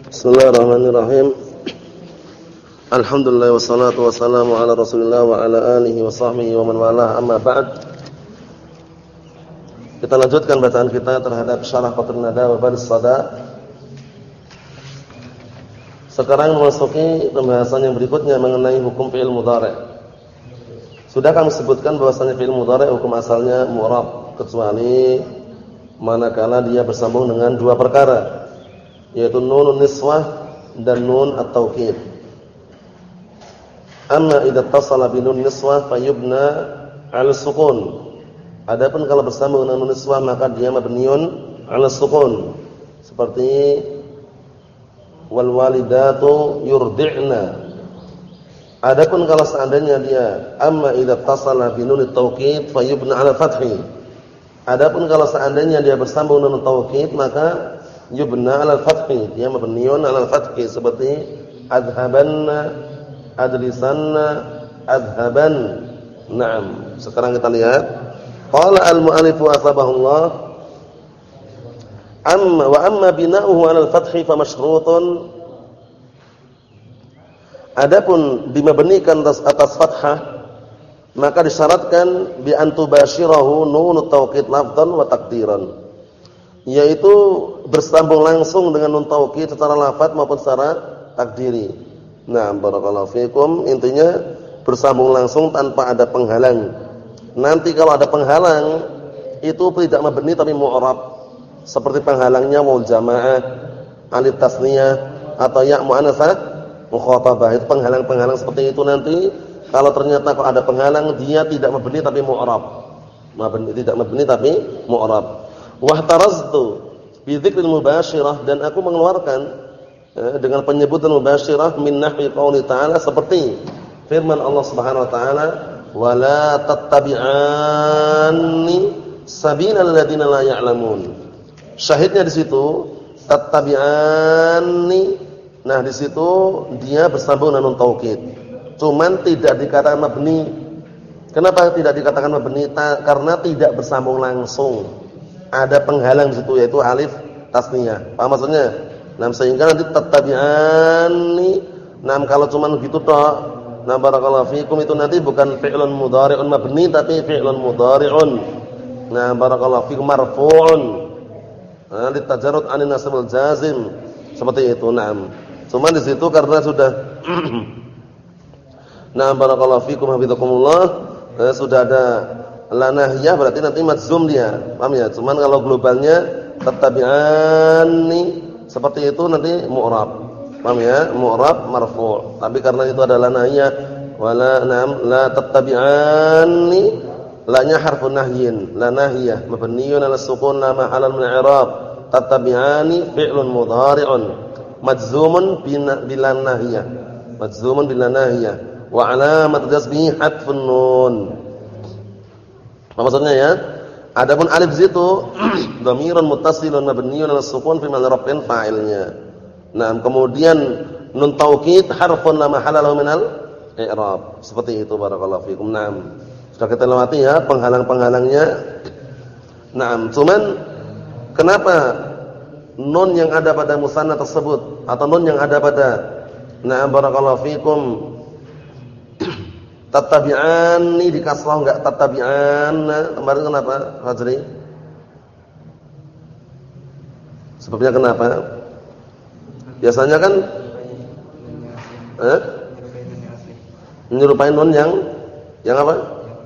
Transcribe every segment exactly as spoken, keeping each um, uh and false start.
Bismillahirrahmanirrahim. Alhamdulillah wassalatu wassalamu ala Rasulillah wa ala alihi wa sahbihi wa man walah, amma ba'd. Kita lanjutkan bacaan kita terhadap Syarah Qatrun Nada wa Badrus Sada. Sekarang memasuki pembahasan yang berikutnya mengenai hukum fi'il mudhari'. Sudah kami sebutkan bahwasanya fi'il mudhari' hukum asalnya mu'rab kecuali manakala dia bersambung dengan dua perkara, yaitu nunun niswah dan nun at-taukid. Amma idza tasala bi nun niswah fayubna 'ala sukun. Adapun kalau bersambung dengan nun niswah maka dia mabniun 'ala sukun. Seperti wal walidatu yurdi'na. Adapun kalau seandainya dia amma idza tasala bi nun at-taukid fayubna 'ala fathi. Adapun kalau seandainya dia bersambung nun at-taukid maka yubna 'ala fathi, dia mabniun 'ala fathi, seperti adhabanna, adlisanna, adhaban. Naam. Sekarang kita lihat. Qala al-mu'allifu asbahullah amma wa amma bina'uhu 'ala al-fathi fa masyrutun. Adapun dimabnikan atas, atas fathah maka disyaratkan bi antubashirahu nunut taukid lafdhan wa taqdiran, yaitu bersambung langsung dengan nun taukid secara lafaz maupun secara takdiri. Nah, barakallahu fikum, intinya bersambung langsung tanpa ada penghalang. Nanti kalau ada penghalang itu tidak mabni tapi mu'rab, seperti penghalangnya waul jamaah, alif tasniyah atau ya muannasah mukhatabah. Itu penghalang-penghalang seperti itu nanti kalau ternyata kalau ada penghalang dia tidak mabni tapi mu'rab. Mabni tidak mabni tapi mu'rab. Wahtaraztu bi dzikril mubasyirah, dan aku mengeluarkan eh, dengan penyebutan mubasyirah min nahwi qouli ta'ala, seperti firman Allah Subhanahu wa taala wala tattabi'anni sabilal ladzina la ya'lamun. Syahidnya di situ tattabi'anni. Nah, di situ dia bersambung dengan nun taukid. Cuman tidak dikatakan mabni. Kenapa tidak dikatakan mabni? Karena tidak bersambung langsung. Ada penghalang di situ, yaitu alif tasniyah. Paham maksudnya? Nah, sehingga nanti tattabi'anni. Nah, kalau cuma gitu toh, nah barakallahu fikum, itu nanti bukan fi'lun mudhari'un mabni tapi fi'lun mudhari'un. Nah, barakallahu fikum marfu'un. Nah, litajarrud 'anil nasbil jazim. Seperti itu. Naam. Cuma di situ karena sudah nah barakallahu fikum hafizakumullah, eh, sudah ada la nahiyah, berarti nanti majzum dia. Paham ya? Cuman kalau globalnya tattabi'anni seperti itu nanti mu'rab. Paham ya? Mu'rab marfu'. Tapi karena itu ada la nahiyah wala nam la tattabi'anni, la-nya harfun nahyin, la nahiyah mabniun 'ala sukun la mahalla min i'rab. Tattabi'ani fi'lun mudhari'un majzumun bila nahiyah. Majzumun bila nahiyah. Wa alamat jazmihi hadfun nun. Apa maksudnya ya? Adapun alif situ dhamirun muttasilun mabniun 'ala sukun fi mahall raf'in fa'ilnya. Nah, kemudian nun taukid harfun la mahalla lahu minal i'rab. Seperti itu barakallahu fikum. Naam. Sudah kita lewati ya penghalang-penghalangnya. Naam, cuman kenapa nun yang ada pada musanna tersebut atau nun yang ada pada na'am barakallahu fikum tattabi'anni di kasrah enggak tattabi'anna? Kemarin kenapa, Fajri? Sebabnya kenapa? Biasanya kan eh? menyerupai nun yang yang apa?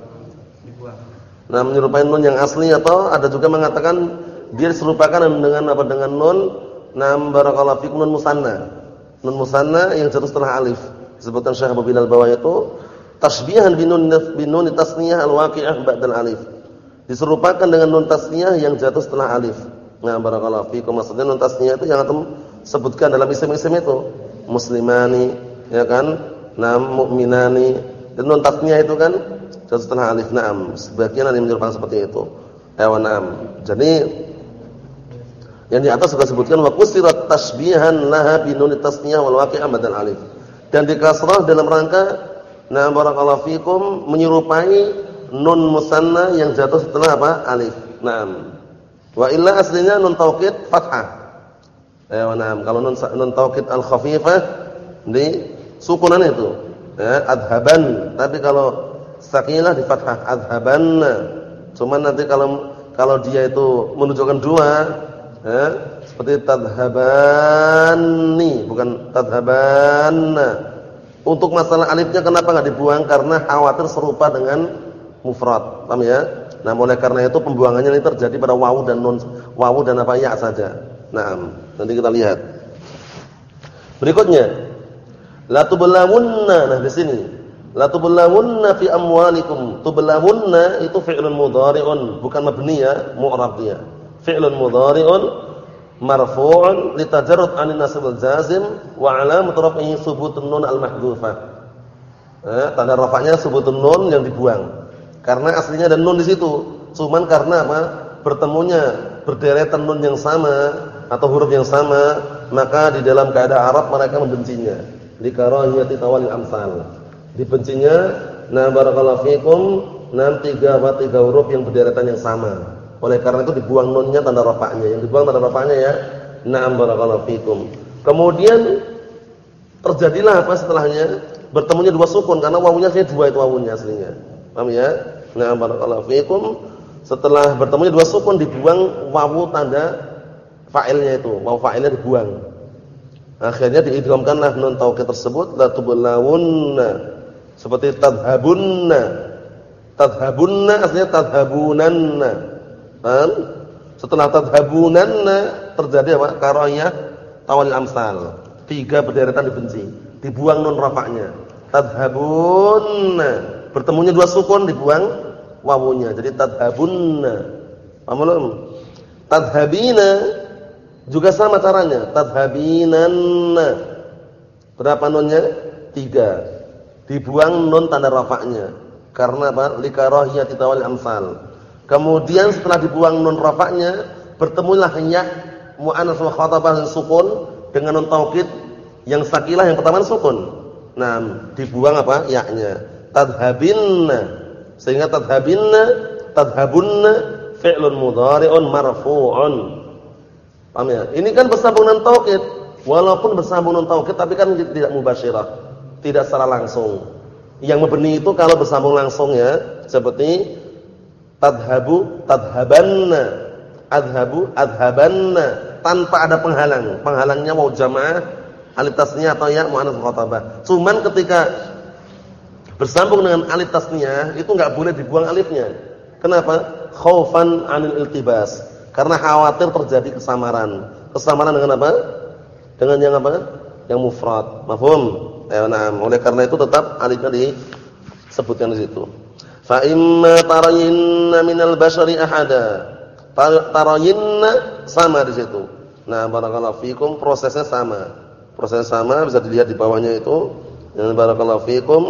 Nah, menyerupai nun yang asli, atau ada juga mengatakan dia diserupakan dengan apa? Dengan nun na'am barakallahu fikum nun musanna. Nun musanna yang jatuh setelah alif. Disebutkan Syekh Abu Bilal Bawa itu tasbihan binun binun tasniyah al-waqi'ah ba'dal alif. Diserupakan dengan nun tasniyah yang jatuh setelah alif. Nah, barakallahu fikum, maksudnya nun tasniyah itu yang antum sebutkan dalam isim-isim itu. Muslimani, ya kan? Naam, mu'minani. Dan nun tasniyah itu kan jatuh setelah alif. Naam, sebagian ada yang menyerupakan seperti itu. Ayo, naam. Jadi yang di atas sudah sebutkan wa qusirat tasbihan laha binun tasniyah wal waqi'ah ba'dal alif. Dan dikasrah dalam rangka nah barakallahu fikum menyerupai nun musanna yang jatuh setelah apa? Alif. Naam. Wa illa aslinya nun taukid fathah. Ya, nah, kalau nun nun taukid al-khafifah di sukunan itu. Ya, adhaban. Tapi kalau sakinah di fathah adhabanna. Cuman nanti kalau kalau dia itu menunjukkan dua, ya, seperti tadhabani, bukan tadhabanna. Untuk masalah alifnya kenapa enggak dibuang? Karena khawatir serupa dengan mufrad. Paham ya? Nah, oleh karena itu pembuangannya ini terjadi pada wawu dan nun, wawu dan apa ya saja. Naam, nanti kita lihat. Berikutnya, la tublawunna. Nah, di sini, la tublawunna fi amwalikum. Tublawunna itu fi'lun mudhari'un, bukan mabni ya, mu'rab dia. Fi'lun mudhari'un marfu'un litajarrud 'anil nasb al-jazim wa 'alamat raf'ihi thubutun nun al-mahdhufah. Eh, tanda rafa'nya thubutun nun yang dibuang. Karena aslinya ada nun di situ. Cuman karena apa? Bertemunya berderetan nun yang sama atau huruf yang sama, maka di dalam keadaan Arab mereka membencinya. Likarahiyati tawalil amsal. Dibencinya, nah barakallahu fikum, enam tiga apa tiga huruf yang berderetan yang sama. Oleh karena itu dibuang nunnya tanda rafa'nya. Yang dibuang tanda rafa'nya ya, na'am barakallahu fikum. Kemudian terjadilah apa setelahnya? Bertemunya dua sukun karena wawunya aslinya dua itu wawunya aslinya. Paham ya? Na'am barakallahu fikum. Setelah bertemunya dua sukun dibuang wawu tanda fa'ilnya itu, wawu fa'ilnya dibuang. Akhirnya diidghamkanlah nun taukid tersebut la tublawunna. Seperti tadhabunna. Tadhabunna aslinya tadhabunanna. Paham? Setelah tadhabunanna terjadi apa? Qara'iyah tawalil amsal. Tiga berderetan dibenci. Dibuang nun rafa'nya. Tadhabunna. Bertemunya dua sukun dibuang wawunya. Jadi tadhabunna. Paham belum? Tadhabina juga sama caranya. Tadhabinanna. Berapa nunnya? Tiga. Dibuang nun tanda rafa'nya. Karena apa? Likarahiyati tawalil amsal. Kemudian setelah dibuang nun rafa'nya, bertemulah ya mu'annas wa khatabah sukun dengan nun taukid yang sakilah yang pertama sukun. Nah, dibuang apa? Ya-nya. Tadhabinna. Sehingga tadhabinna, tadhabunna fi'lun mudhari'un marfu'un. Paham ya? Ini kan bersambung nun taukid. Walaupun bersambung nun taukid tapi kan tidak mubasyirah, tidak secara langsung. Yang mabni itu kalau bersambung langsung ya, seperti tadhabu, tadhabanna, adhabu, adhabanna, tanpa ada penghalang. Penghalangnya wawu jamaah, alif tasniyah atau ya mu'annas mukhatabah. Cuman ketika bersambung dengan alif tasniyah itu enggak boleh dibuang alifnya. Kenapa? Khaufan 'anil iltibas. Karena khawatir terjadi kesamaran. Kesamaran dengan apa? Dengan yang apa? Yang mufrad. Mafhum? Ya, nah, oleh karena itu tetap alifnya disebutkan di situ. Fa imma tarayinna minal bashari ahada. Tarayinna sama di situ. Nah, barakallahu fikum, prosesnya sama. Prosesnya sama, bisa dilihat di bawahnya itu. Dan barakallahu fikum.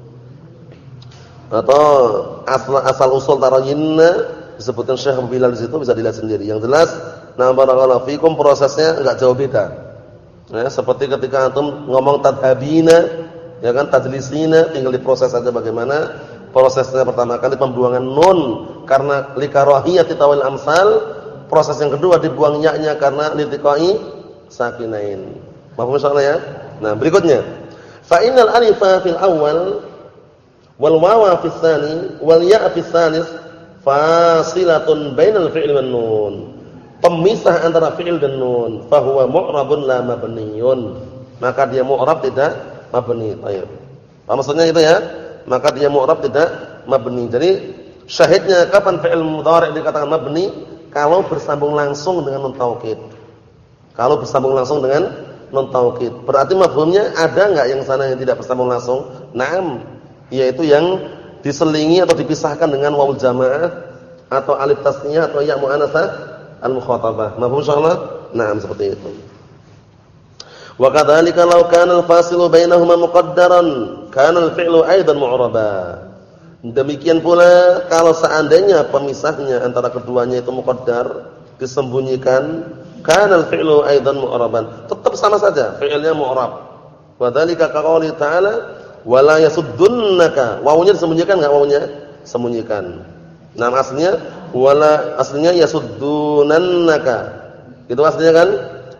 Atau asal asal usul tarayinna disebutkan Syekh Bilal di situ, bisa dilihat sendiri. Yang jelas, nah barakallahu fikum, prosesnya enggak jauh beda. Ya, seperti ketika antum ngomong tadhabina, ya kan, tadlisina, tinggal diproses saja bagaimana prosesnya. Pertama kali pembuangan nun karena likarahiyati tawil amsal, proses yang kedua dibuang ya-nya karena litiqai sakinain. Paham insyaallah ya? Nah, berikutnya, fa innal alifa fil awal wal wawa fis tsani wal ya fis tsalis fasilatun bainal fi'il wan nun. Pemisah antara fi'il dan nun. Fa huwa mu'rabun la mabniyun. Maka dia mu'rab tidak mabni. Baik. Apa maksudnya itu ya? Maka dia mu'rab tidak mabni. Jadi syahidnya kapan fi'il mudhari' dikatakan mabni? Kalau bersambung langsung dengan nun taukid. Kalau bersambung langsung dengan nun taukid. Berarti mafhumnya ada enggak yang sana yang tidak bersambung langsung? Naam. Yaitu yang diselingi atau dipisahkan dengan wawul jamaah atau alif tasniyah atau ya muannasah al-mukhatabah. Mafhum insyaallah? Naam, seperti itu. Wa kadzalika law kana al-fasilu bainahuma muqaddaran kana al-fi'lu aidan mu'raba. Demikian pula kalau seandainya pemisahnya antara keduanya itu muqaddar, disembunyikan, kana al-fi'lu aidan mu'raban. Tetap sama saja fi'ilnya mu'rab. Wa dzalika ka qouli ta'ala wala yasuddunaka. Wawunya disembunyikan enggak wawunya? Sembunyikan. Nah, aslinya wala aslinya yasuddunannaka. Itu aslinya kan?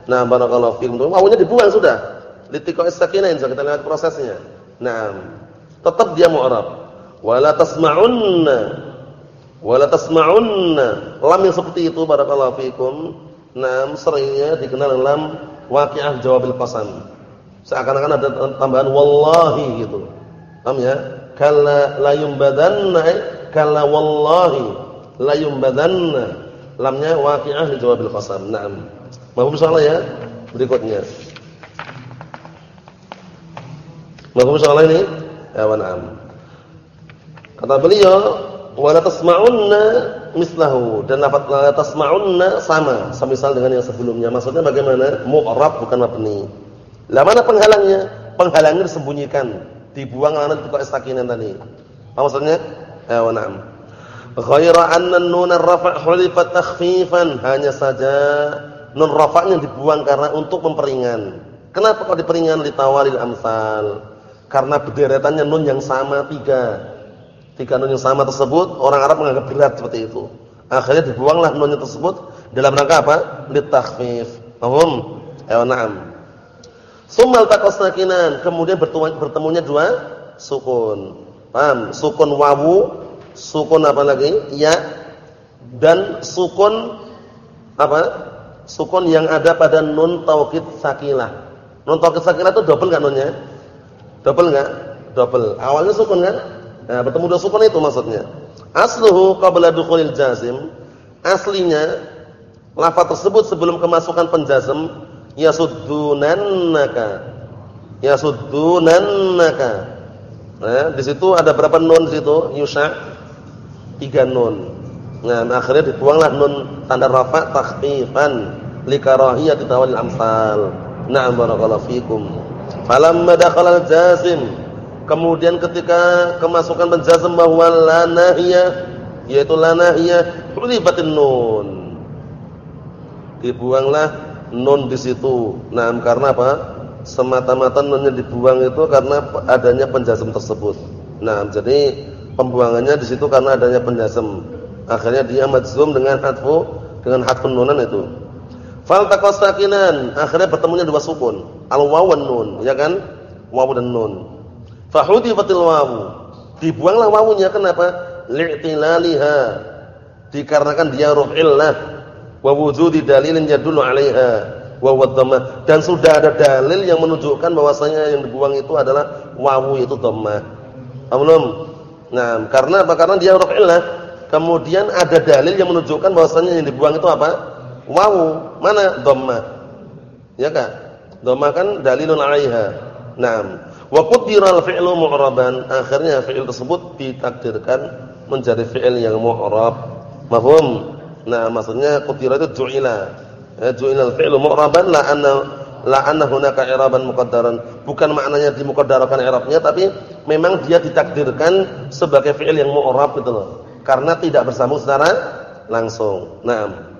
Nah, barakallahu fikum. Wawunya dibuang sudah. Litiqa'is sakinain, kita lihat prosesnya. Nah, tetap dia mu'rab. Wala tasma'unna. Wala tasma'unna. Lam yang seperti itu barakallahu fikum. Nah, seringnya dikenal dalam waqi'ah jawabil qasam. Seakan-akan ada tambahan wallahi gitu. Paham ya? Kalla la yumbadanna, kalla wallahi la yumbadanna. Lamnya waqi'ah di jawabil qasam. Naam. Mahfum insyaallah ya. Berikutnya. Mahfum insyaallah ini? Ya wa na'am. Kata beliau, wala tasma'unna mislahu, dan lafaz la tasma'unna sama, semisal dengan yang sebelumnya. Maksudnya bagaimana? Mu'rab bukan mabni. Lah mana penghalangnya? Penghalangnya disembunyikan, dibuang ana itu sakinan tadi. Apa maksudnya? Ya wa na'am. Ghaira anna nun ar-rafa' hulifat takhfifan, hanya saja nun rafa'nya dibuang karena untuk memperingan. Kenapa kok diperingan? Litawalil amsal. Karena bederetannya nun yang sama tiga. Tiga nun yang sama tersebut orang Arab menganggap berat seperti itu. Akhirnya dibuanglah nunnya tersebut dalam rangka apa? Litakhfif. Paham? Ayo na'am. Summal taqas sakinan, kemudian bertemu, bertemunya dua sukun. Paham? Sukun wawu, sukun apa lagi? Ya. Dan sukun apa? Sukun yang ada pada nun taukid sakilah. Nun taukid sakilah itu double enggak nunnya? Double enggak? Double. Awalnya sukun kan? Nah, bertemu dua sukun itu maksudnya. Asluhu qabla dukhulil jazim. Aslinya lafaz tersebut sebelum kemasukan penjazm, yasuddunannaka. Yasuddunannaka. Nah, di situ ada berapa nun di situ? Yusha. Tiga nun. Nah, akhirnya dibuanglah nun tanda rafa' takhfifan likarahiyati tawalil amsal. Na'am barakallahu fikum. Falamma dakhala al-jazim, kemudian ketika kemasukan penjazm bahwa la nahiyah, yaitu la nahiyah, hulifatin nun, dibuanglah nun di situ. Nah, karena apa? Semata-mata nunnya dibuang itu karena adanya penjazm tersebut. Nah, jadi pembuangannya di situ karena adanya penjazm. Akhirnya dia majzum dengan hatfu, dengan hatfun nunan itu. Fal taqas sakinan, akhirnya bertemunya dua sukun, al-waw wan nun, ya kan? Waw dan nun. Fahudifatil wawu, dibuanglah wawunya. Kenapa? Li'tilaliha, dikarenakan dia ruf'illah, wa wujudi dalilin yadullu 'alaiha wa huwa dhammah, dan sudah ada dalil yang menunjukkan bahwasanya yang dibuang itu adalah wawu, itu dhammah. Belum? Nah, karena apa? Karena dia ruf'illah, kemudian ada dalil yang menunjukkan bahwasanya yang dibuang itu apa? Wawu. Mana? Dhammah. Ya kan? Dhammah kan dalilun 'alaiha. Naam. Wa qaddira al-fi'lu mu'raban, akhirnya fi'il tersebut ditakdirkan menjadi fi'il yang mu'rab. Mafhum? Nah, maksudnya qaddira itu ju'ila. Ya, ju'ila al-fi'lu mu'raban la anna la anna hunaka i'raban muqaddaran. Bukan maknanya dimuqaddarakan i'rabnya, tapi memang dia ditakdirkan sebagai fi'il yang mu'rab gitu loh. Karena tidak bersambung secara langsung. Naam.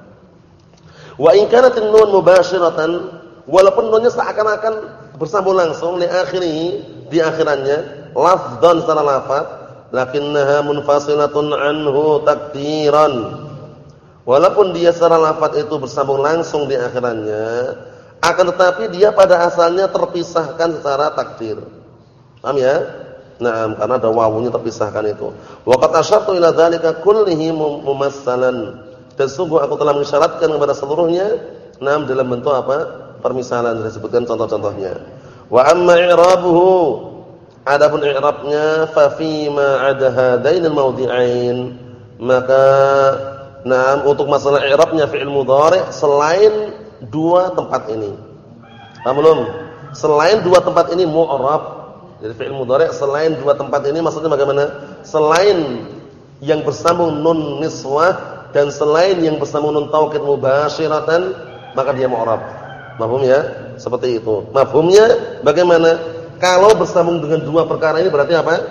Wa in kanat an-nun mubashiratan, walaupun nunnya seakan-akan bersambung langsung li akhirih, di akhirannya, lafdhan secara lafaz, lakinnaha munfasilatun anhu takdiran. Walaupun dia secara lafaz itu bersambung langsung di akhirannya, akan tetapi dia pada asalnya terpisahkan secara takdir. Paham ya? Nah, karena ada wawunya terpisahkan itu. Wa qad asyartu ila dzalika kullihi mumassalan. Dan sungguh aku telah mengisyaratkan kepada seluruhnya, nah, dalam bentuk apa? Permisalan. Saya sebutkan contoh-contohnya. Wa amma i'rabuhu, adapun i'rabnya, fa fi ma 'ada hadainil mawdi'ain, maka nah, untuk masalah i'rabnya fi'il mudhari' selain dua tempat ini. Paham belum? Selain dua tempat ini mu'rab. Jadi fi'il mudhari' selain dua tempat ini maksudnya bagaimana? Selain yang bersambung nun niswah dan selain yang bersambung nun taukid mubasyiratan, maka dia mu'rab. Mafhum ya? Seperti itu. Mafhumnya bagaimana? Kalau bersambung dengan dua perkara ini berarti apa?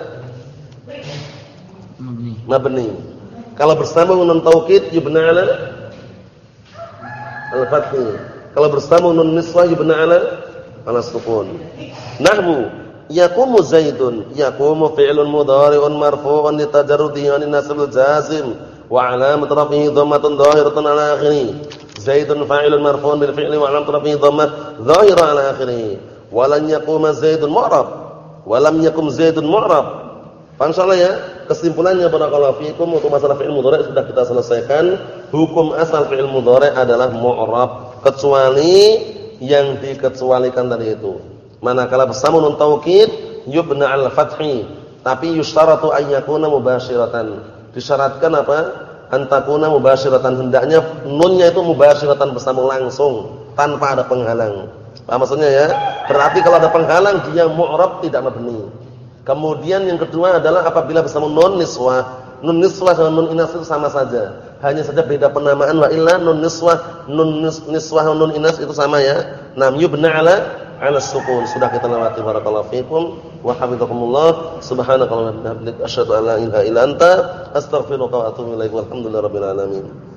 Mabni. Mabni. Kalau bersambung nun taukid yubna 'ala al-fathi. Kalau bersambung nun niswah yubna 'ala al-sukun. Nahwu yaqumu zaidun, yaqumu fi'lun mudhari'un marfu'un litajarrudihi 'anil nasbil jazim wa 'alamat rafihi dhammatun dhahiratun 'ala akhirih. Zaidun fa'ilun marfu'un bil fi'li wa 'alamatu raf'ihi dhammah dhahira 'ala akhirih. Wa lan yaquma Zaidun mu'rab. Wa lam yakum Zaidun mu'rab. Paham insyaallah ya? Kesimpulannya barakallahu fikum untuk masalah fi'il mudhari' sudah kita selesaikan. Hukum asal fi'il mudhari' adalah mu'rab kecuali yang dikecualikan tadi itu. Manakala bersama nun taukid yubna 'al fathi, tapi yusytaratu an yakuna mubashiratan. Disyaratkan apa? Antakuna mubashiratan, hendaknya nunnya itu mubashiratan bersambung langsung tanpa ada penghalang. Apa maksudnya ya? Berarti kalau ada penghalang dia mu'rab tidak mabni. Kemudian yang kedua adalah apabila bersambung nun niswah. Nun niswah dengan nun inas itu sama saja. Hanya saja beda penamaan, wa illa nun niswah, nun niswah nun inas itu sama ya. Nam yubna 'ala 'ala sukun. Sudah kita lewati. Barakallahu fikum wa hafizakumullah. Subhanakallahumma wa bihamdika asyhadu an la ilaha illa anta astaghfiruka wa atubu ilaik. Walhamdulillahirabbil alamin.